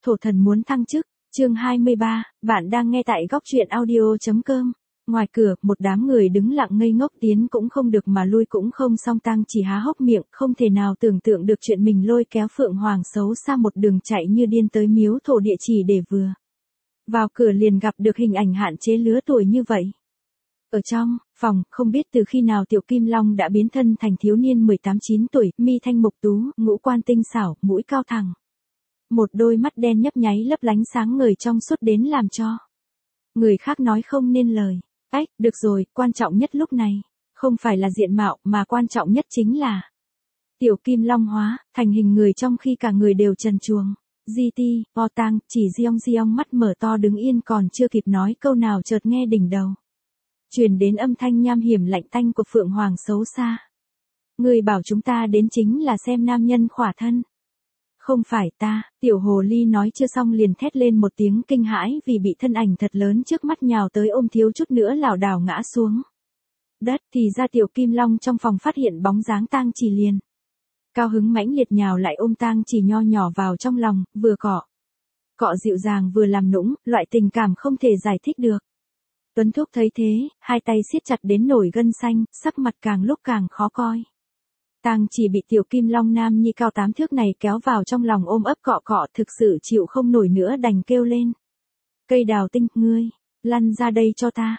Thổ thần muốn thăng chức, chương 23, bạn đang nghe tại góc truyện audio.com. Ngoài cửa, một đám người đứng lặng ngây ngốc, tiến cũng không được mà lui cũng không xong. Tang chỉ há hốc miệng, không thể nào tưởng tượng được chuyện mình lôi kéo Phượng Hoàng xấu xa một đường chạy như điên tới miếu thổ địa chỉ để vừa vào cửa liền gặp được hình ảnh hạn chế lứa tuổi như vậy. Ở trong phòng, không biết từ khi nào Tiểu Kim Long đã biến thân thành thiếu niên 18-9 tuổi, mi thanh mục tú, ngũ quan tinh xảo, mũi cao thẳng. Một đôi mắt đen nhấp nháy lấp lánh sáng ngời trong suốt đến làm cho người khác nói không nên lời. Ách, được rồi, quan trọng nhất lúc này, không phải là diện mạo mà quan trọng nhất chính là Tiểu Kim Long hóa, thành hình người trong khi cả người đều trần truồng. GT, Tang chỉ giong mắt mở to đứng yên còn chưa kịp nói câu nào chợt nghe đỉnh đầu truyền đến âm thanh nham hiểm lạnh tanh của Phượng Hoàng xấu xa. Người bảo chúng ta đến chính là xem nam nhân khỏa thân. Không phải ta, tiểu hồ ly nói chưa xong liền thét lên một tiếng kinh hãi vì bị thân ảnh thật lớn trước mắt nhào tới ôm thiếu chút nữa lảo đảo ngã xuống đất. Thì ra Tiểu Kim Long trong phòng phát hiện bóng dáng Tang chỉ liền cao hứng mãnh liệt nhào lại ôm Tang chỉ nho nhỏ vào trong lòng, vừa cọ dịu dàng vừa làm nũng, loại tình cảm không thể giải thích được. Tuấn Thúc thấy thế, hai tay siết chặt đến nổi gân xanh, sắc mặt càng lúc càng khó coi. Tang chỉ bị Tiểu Kim Long nam nhi cao 8 thước này kéo vào trong lòng ôm ấp cọ, thực sự chịu không nổi nữa đành kêu lên. Cây đào tinh, ngươi, lăn ra đây cho ta.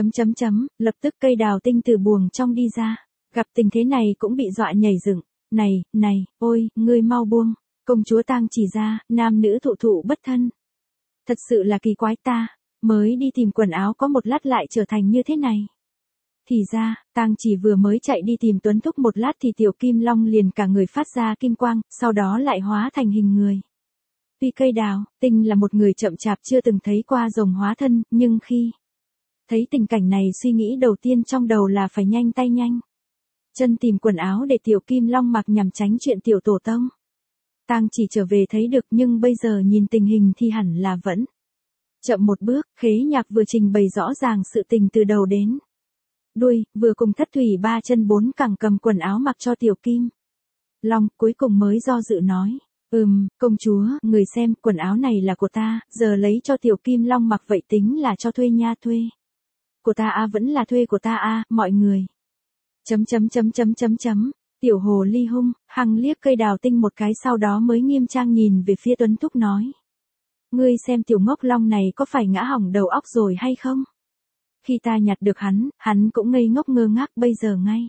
Lập tức cây đào tinh từ buồng trong đi ra, gặp tình thế này cũng bị dọa nhảy dựng. Này, ôi, ngươi mau buông, công chúa Tang chỉ ra, nam nữ thụ bất thân. Thật sự là kỳ quái, ta mới đi tìm quần áo có một lát lại trở thành như thế này. Thì ra, Tang chỉ vừa mới chạy đi tìm Tuấn Thúc một lát thì Tiểu Kim Long liền cả người phát ra kim quang, sau đó lại hóa thành hình người. Tuy cây đào tinh là một người chậm chạp chưa từng thấy qua rồng hóa thân, nhưng khi thấy tình cảnh này suy nghĩ đầu tiên trong đầu là phải nhanh tay nhanh chân tìm quần áo để Tiểu Kim Long mặc nhằm tránh chuyện tiểu tổ tông Tang chỉ trở về thấy được, nhưng bây giờ nhìn tình hình thì hẳn là vẫn chậm một bước. Khế Nhạc vừa trình bày rõ ràng sự tình từ đầu đến đuôi, vừa cùng Thất Thủy ba chân bốn cẳng cầm quần áo mặc cho Tiểu Kim Long, cuối cùng mới do dự nói, công chúa, người xem, quần áo này là của ta, giờ lấy cho Tiểu Kim Long mặc vậy tính là cho thuê nha, thuê của ta à, vẫn là thuê của ta à, mọi người. Tiểu hồ ly hung hăng liếc cây đào tinh một cái, sau đó mới nghiêm trang nhìn về phía Tuấn Thúc nói, ngươi xem Tiểu Ngốc Long này có phải ngã hỏng đầu óc rồi hay không? Khi ta nhặt được hắn cũng ngây ngốc ngơ ngác, bây giờ ngay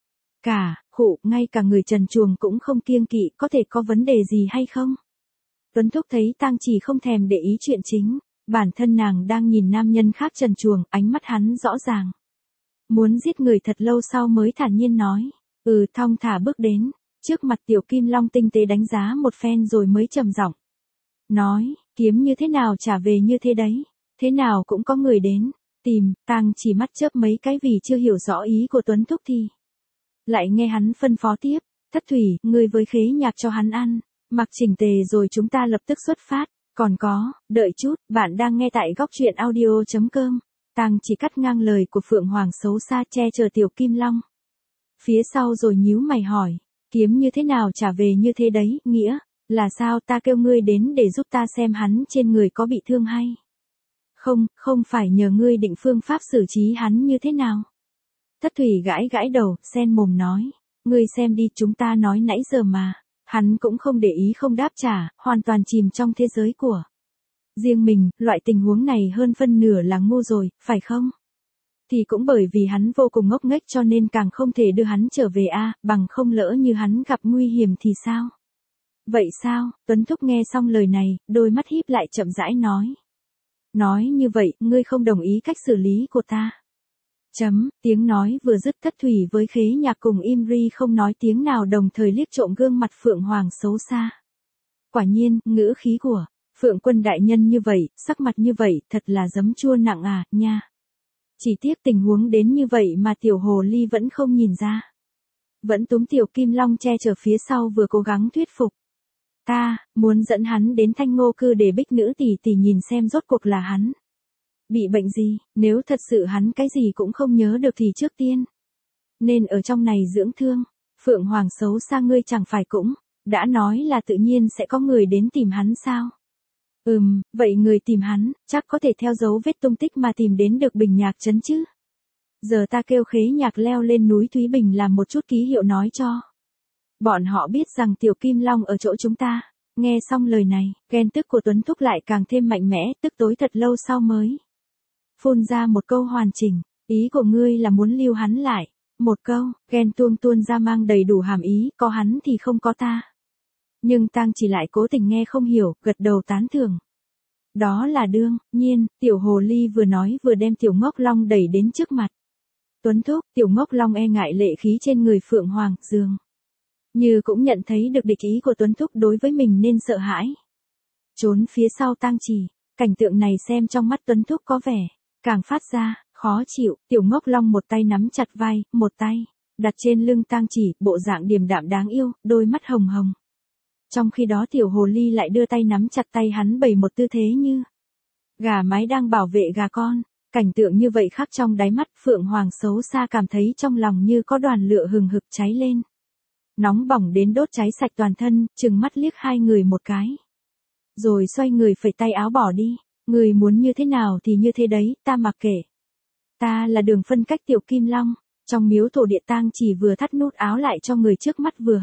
cả người trần truồng cũng không kiêng kỵ, có thể có vấn đề gì hay không? Tuấn Thúc thấy Tang chỉ không thèm để ý chuyện chính, bản thân nàng đang nhìn nam nhân khác trần truồng, ánh mắt hắn rõ ràng muốn giết người thật lâu sau mới thản nhiên nói, thong thả bước đến trước mặt Tiểu Kim Long tinh tế đánh giá một phen rồi mới trầm giọng nói, kiếm như thế nào trả về như thế đấy, thế nào cũng có người đến tìm. Tang chỉ mắt chớp mấy cái vì chưa hiểu rõ ý của Tuấn Thúc thì lại nghe hắn phân phó tiếp, Thất Thủy, ngươi với Khế Nhạc cho hắn ăn mặc chỉnh tề rồi chúng ta lập tức xuất phát. Còn có, đợi chút, bạn đang nghe tại góc truyện audio.com. Tang chỉ cắt ngang lời của Phượng Hoàng xấu xa, che chở Tiểu Kim Long phía sau rồi nhíu mày hỏi, kiếm như thế nào trả về như thế đấy, nghĩa là sao? Ta kêu ngươi đến để giúp ta xem hắn trên người có bị thương hay không phải nhờ ngươi định phương pháp xử trí hắn như thế nào? Thất Thủy gãi đầu, sen mồm nói, ngươi xem đi, chúng ta nói nãy giờ mà. Hắn cũng không để ý, không đáp trả, hoàn toàn chìm trong thế giới của riêng mình. Loại tình huống này hơn phân nửa là ngu rồi, phải không? Thì cũng bởi vì hắn vô cùng ngốc nghếch cho nên càng không thể đưa hắn trở về a, bằng không lỡ như hắn gặp nguy hiểm thì sao? Vậy sao? Tuấn Thúc nghe xong lời này, đôi mắt híp lại chậm rãi nói như vậy, ngươi không đồng ý cách xử lý của ta? Tiếng nói vừa dứt, Thất Thủy với Khế Nhạc cùng Imri không nói tiếng nào đồng thời liếc trộm gương mặt Phượng Hoàng xấu xa. Quả nhiên, ngữ khí của Phượng Quân đại nhân như vậy, sắc mặt như vậy, thật là giấm chua nặng à, nha. Chỉ tiếc tình huống đến như vậy mà tiểu hồ ly vẫn không nhìn ra. Vẫn túm Tiểu Kim Long che chở phía sau, vừa cố gắng thuyết phục. Ta muốn dẫn hắn đến Thanh Ngô Cư để Bích Nữ tỷ nhìn xem rốt cuộc là hắn bị bệnh gì, nếu thật sự hắn cái gì cũng không nhớ được thì trước tiên nên ở trong này dưỡng thương. Phượng Hoàng xấu xa, ngươi chẳng phải cũng đã nói là tự nhiên sẽ có người đến tìm hắn sao? Vậy người tìm hắn, chắc có thể theo dấu vết tung tích mà tìm đến được Bình Nhạc Trấn chứ. Giờ ta kêu Khế Nhạc leo lên núi Thúy Bình làm một chút ký hiệu nói cho. Bọn họ biết rằng Tiểu Kim Long ở chỗ chúng ta. Nghe xong lời này, ghen tức của Tuấn Thúc lại càng thêm mạnh mẽ, tức tối thật lâu sau mới phun ra một câu hoàn chỉnh. Ý của ngươi là muốn lưu hắn lại. Một câu, ghen tuôn ra mang đầy đủ hàm ý, có hắn thì không có ta. Nhưng Tang Chỉ lại cố tình nghe không hiểu, gật đầu tán thưởng. Đó là đương nhiên, tiểu hồ ly vừa nói vừa đem tiểu ngốc long đẩy đến trước mặt. Tuấn Thúc, tiểu ngốc long e ngại lệ khí trên người Phượng Hoàng, dường như cũng nhận thấy được địch ý của Tuấn Thúc đối với mình nên sợ hãi. Trốn phía sau Tang Chỉ, cảnh tượng này xem trong mắt Tuấn Thúc có vẻ càng phát ra khó chịu, tiểu ngốc long một tay nắm chặt vai, một tay đặt trên lưng Tang Chỉ, bộ dạng điềm đạm đáng yêu, đôi mắt hồng hồng. Trong khi đó tiểu hồ ly lại đưa tay nắm chặt tay hắn bày một tư thế như gà mái đang bảo vệ gà con. Cảnh tượng như vậy khắc trong đáy mắt Phượng Hoàng xấu xa cảm thấy trong lòng như có đoàn lửa hừng hực cháy lên. Nóng bỏng đến đốt cháy sạch toàn thân, trừng mắt liếc hai người một cái. Rồi xoay người phẩy tay áo bỏ đi. Người muốn như thế nào thì như thế đấy, ta mặc kệ. Ta là đường phân cách Tiểu Kim Long. Trong miếu thổ địa Tang Chỉ vừa thắt nút áo lại cho người trước mắt vừa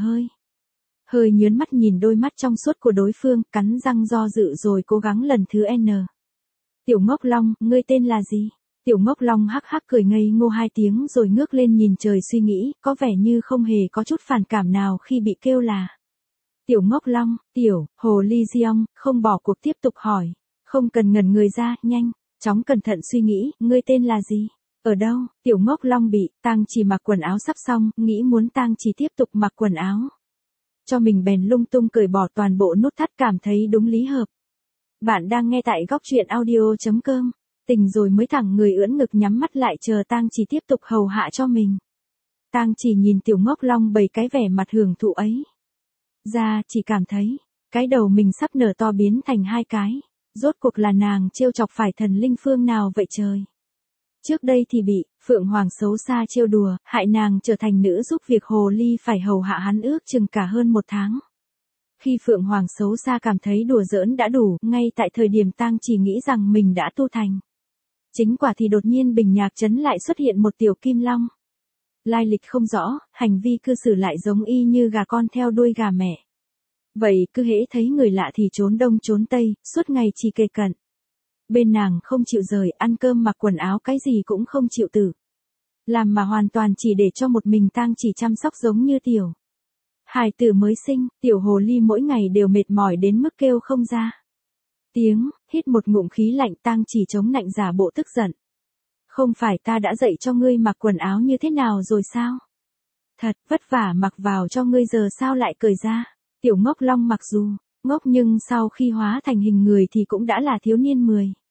hơi nhớn mắt nhìn đôi mắt trong suốt của đối phương, cắn răng do dự rồi cố gắng lần thứ N. Tiểu Ngốc Long, ngươi tên là gì? Tiểu Ngốc Long hắc hắc cười ngây ngô hai tiếng rồi ngước lên nhìn trời suy nghĩ, có vẻ như không hề có chút phản cảm nào khi bị kêu là Tiểu Ngốc Long. Tiểu Hồ Ly Diong không bỏ cuộc tiếp tục hỏi, không cần ngẩn người ra, nhanh, chóng cẩn thận suy nghĩ, ngươi tên là gì? Ở đâu? Tiểu Ngốc Long bị Tang Chỉ mặc quần áo sắp xong, nghĩ muốn Tang Chỉ tiếp tục mặc quần áo cho mình bèn lung tung cởi bỏ toàn bộ nút thắt, cảm thấy đúng lý hợp. Bạn đang nghe tại góc truyện audio.com. Tình rồi mới thẳng người ưỡn ngực nhắm mắt lại chờ Tang Chỉ tiếp tục hầu hạ cho mình. Tang Chỉ nhìn Tiểu Ngốc Long bày cái vẻ mặt hưởng thụ ấy. Ra chỉ cảm thấy, cái đầu mình sắp nở to biến thành hai cái. Rốt cuộc là nàng trêu chọc phải thần linh phương nào vậy trời. Trước đây thì bị Phượng Hoàng xấu xa trêu đùa, hại nàng trở thành nữ giúp việc hồ ly phải hầu hạ hắn ước chừng cả hơn một tháng. Khi Phượng Hoàng xấu xa cảm thấy đùa giỡn đã đủ, ngay tại thời điểm Tang Chỉ nghĩ rằng mình đã tu thành chính quả thì đột nhiên Bình Nhạc Trấn lại xuất hiện một Tiểu Kim Long. Lai lịch không rõ, hành vi cư xử lại giống y như gà con theo đuôi gà mẹ. Vậy cứ hễ thấy người lạ thì trốn đông trốn tây, suốt ngày chỉ kề cận bên nàng không chịu rời, ăn cơm mặc quần áo cái gì cũng không chịu tử làm mà hoàn toàn chỉ để cho một mình Tang Chỉ chăm sóc giống như tiểu hài tử mới sinh. Tiểu hồ ly mỗi ngày đều mệt mỏi đến mức kêu không ra tiếng, hít một ngụm khí lạnh. Tang Chỉ chống nạnh giả bộ tức giận. Không phải ta đã dạy cho ngươi mặc quần áo như thế nào rồi sao? Thật vất vả mặc vào cho ngươi giờ sao lại cởi ra? Tiểu Ngốc Long mặc dù ngốc nhưng sau khi hóa thành hình người thì cũng đã là thiếu niên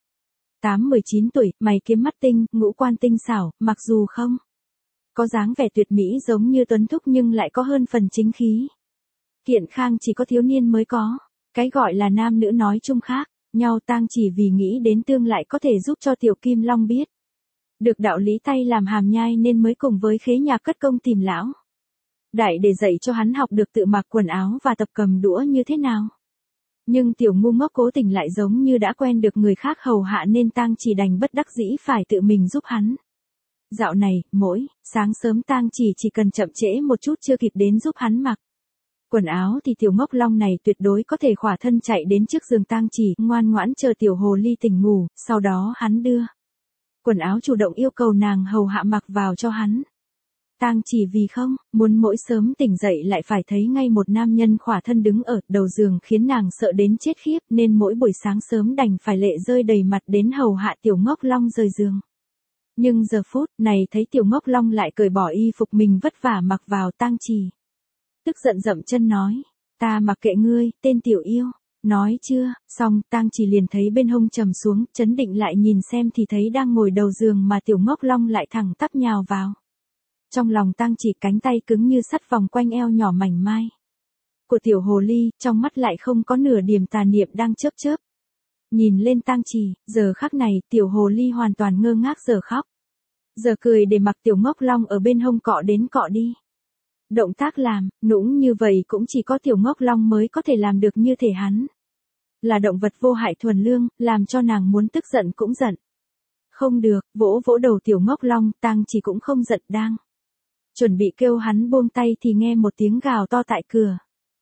18-19 tuổi, mày kiếm mắt tinh, ngũ quan tinh xảo, mặc dù không có dáng vẻ tuyệt mỹ giống như Tuấn Thúc nhưng lại có hơn phần chính khí. Kiện khang chỉ có thiếu niên mới có. Cái gọi là nam nữ nói chung khác nhau. Tang Chỉ vì nghĩ đến tương lại có thể giúp cho Tiểu Kim Long biết được đạo lý tay làm hàm nhai nên mới cùng với Khế Nhạc cất công tìm lão đại để dạy cho hắn học được tự mặc quần áo và tập cầm đũa như thế nào. Nhưng tiểu ngu ngốc cố tình lại giống như đã quen được người khác hầu hạ nên Tang Chỉ đành bất đắc dĩ phải tự mình giúp hắn. Dạo này, mỗi sáng sớm Tang Chỉ cần chậm trễ một chút chưa kịp đến giúp hắn mặc quần áo thì Tiểu Ngốc Long này tuyệt đối có thể khỏa thân chạy đến trước giường Tang Chỉ, ngoan ngoãn chờ tiểu hồ ly tỉnh ngủ, sau đó hắn đưa quần áo chủ động yêu cầu nàng hầu hạ mặc vào cho hắn. Tang Chỉ vì không muốn mỗi sớm tỉnh dậy lại phải thấy ngay một nam nhân khỏa thân đứng ở đầu giường khiến nàng sợ đến chết khiếp, nên mỗi buổi sáng sớm đành phải lệ rơi đầy mặt đến hầu hạ Tiểu Ngốc Long rời giường. Nhưng giờ phút này thấy Tiểu Ngốc Long lại cởi bỏ y phục mình vất vả mặc vào, Tang Chỉ tức giận dậm chân nói, ta mặc kệ ngươi, tên tiểu yêu. Nói chưa, xong, Tang Chỉ liền thấy bên hông trầm xuống, chấn định lại nhìn xem thì thấy đang ngồi đầu giường mà Tiểu Ngốc Long lại thẳng tắp nhào vào. Trong lòng Tang Chỉ, cánh tay cứng như sắt vòng quanh eo nhỏ mảnh mai của tiểu hồ ly, trong mắt lại không có nửa điểm tà niệm đang chớp chớp. Nhìn lên Tang Chỉ, giờ khắc này, tiểu hồ ly hoàn toàn ngơ ngác, giờ khóc giờ cười để mặc Tiểu Ngốc Long ở bên hông cọ đến cọ đi. Động tác làm nũng như vậy cũng chỉ có Tiểu Ngốc Long mới có thể làm được như thể hắn Là động vật vô hại thuần lương, làm cho nàng muốn tức giận cũng giận. Không được, vỗ vỗ đầu tiểu ngốc long, Tang Chỉ cũng không giận đang. Chuẩn bị kêu hắn buông tay thì nghe một tiếng gào to tại cửa.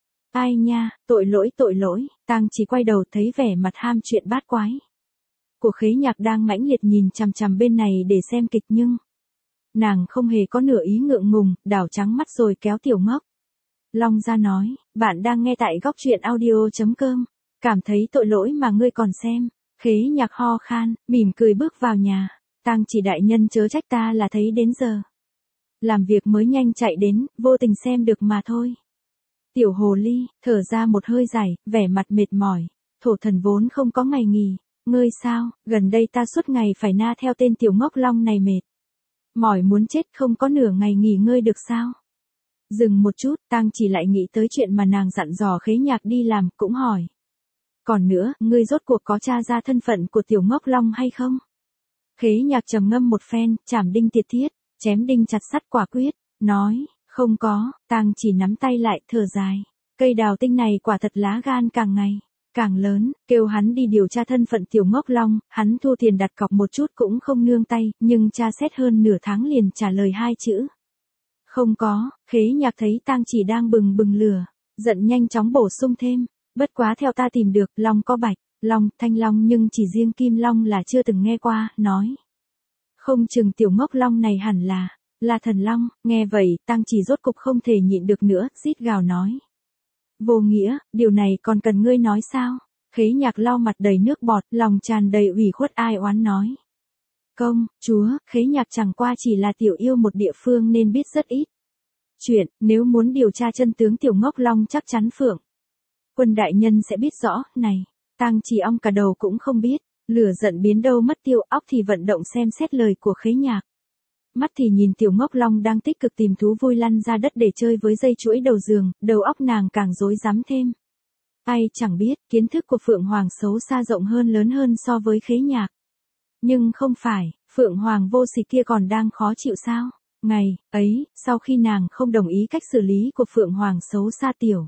Ai nha, tội lỗi, Tang Chỉ quay đầu thấy vẻ mặt ham chuyện bát quái. Của Khế Nhạc đang mãnh liệt nhìn chằm chằm bên này để xem kịch nhưng nàng không hề có nửa ý ngượng ngùng, đảo trắng mắt rồi kéo tiểu ngốc long ra nói, bạn đang nghe tại góc truyện audio.com, cảm thấy tội lỗi mà ngươi còn xem. Khế Nhạc ho khan, mỉm cười bước vào nhà. Tang Chỉ đại nhân chớ trách ta là thấy đến giờ làm việc mới nhanh chạy đến, vô tình xem được mà thôi. Tiểu hồ ly, thở ra một hơi dài, vẻ mặt mệt mỏi. Thổ thần vốn không có ngày nghỉ. Ngươi sao, gần đây ta suốt ngày phải na theo tên tiểu ngốc long này mệt. Mỏi muốn chết, không có nửa ngày nghỉ ngơi được sao? Dừng một chút, Tang Chỉ lại nghĩ tới chuyện mà nàng dặn dò Khế Nhạc đi làm, cũng hỏi. Còn nữa, ngươi rốt cuộc có tra ra thân phận của tiểu ngốc long hay không? Khế Nhạc trầm ngâm một phen, chảm đinh tiệt thiết, chém đinh chặt sắt quả quyết, nói, không có. Tang Chỉ nắm tay lại, thở dài. Cây đào tinh này quả thật lá gan càng ngày càng lớn, kêu hắn đi điều tra thân phận tiểu ngốc long, hắn thu tiền đặt cọc một chút cũng không nương tay, nhưng tra xét hơn nửa tháng liền trả lời 2 chữ. Không có. Khế Nhạc thấy Tang Chỉ đang bừng bừng lửa, giận nhanh chóng bổ sung thêm, bất quá theo ta tìm được, long có bạch, long, thanh long nhưng chỉ riêng kim long là chưa từng nghe qua, nói. Không chừng tiểu ngốc long này hẳn là thần long. Nghe vậy, Tang Chỉ rốt cục không thể nhịn được nữa, rít gào nói. Vô nghĩa, điều này còn cần ngươi nói sao? Khế Nhạc lau mặt đầy nước bọt, lòng tràn đầy ủy khuất ai oán nói. Công, chúa, Khế Nhạc chẳng qua chỉ là tiểu yêu một địa phương nên biết rất ít chuyện, nếu muốn điều tra chân tướng tiểu ngốc long chắc chắn Phượng Quân đại nhân sẽ biết rõ. Này, Tang Chỉ ong cả đầu cũng không biết, lửa giận biến đâu mất tiêu, óc thì vận động xem xét lời của Khế Nhạc. Mắt thì nhìn tiểu ngốc long đang tích cực tìm thú vui lăn ra đất để chơi với dây chuỗi đầu giường, đầu óc nàng càng rối rắm thêm. Ai chẳng biết, kiến thức của Phượng Hoàng xấu xa rộng hơn lớn hơn so với Khế Nhạc. Nhưng không phải, Phượng Hoàng vô sỉ kia còn đang khó chịu sao? Ngày ấy, sau khi nàng không đồng ý cách xử lý của Phượng Hoàng xấu xa tiểu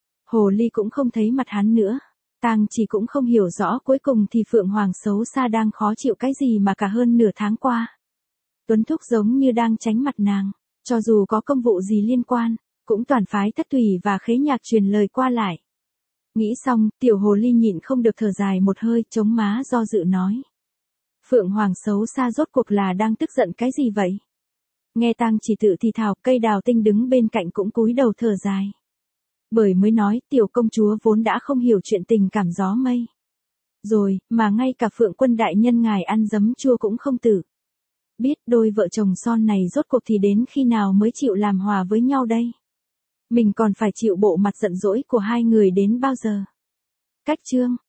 hồ ly cũng không thấy mặt hắn nữa. Tang Chỉ cũng không hiểu rõ cuối cùng thì Phượng Hoàng xấu xa đang khó chịu cái gì mà cả hơn nửa tháng qua. Tuấn Thúc giống như đang tránh mặt nàng, cho dù có công vụ gì liên quan, cũng toàn phái Thất Thủy và Khế Nhạc truyền lời qua lại. Nghĩ xong, tiểu hồ ly nhịn không được thở dài một hơi, chống má do dự nói. Phượng Hoàng xấu xa rốt cuộc là đang tức giận cái gì vậy? Nghe Tang Chỉ tự thì thào, cây đào tinh đứng bên cạnh cũng cúi đầu thở dài. Bởi mới nói, tiểu công chúa vốn đã không hiểu chuyện tình cảm gió mây rồi, mà ngay cả Phượng Quân đại nhân ngài ăn giấm chua cũng không tử biết, đôi vợ chồng son này rốt cuộc thì đến khi nào mới chịu làm hòa với nhau đây? Mình còn phải chịu bộ mặt giận dỗi của hai người đến bao giờ? Cách chương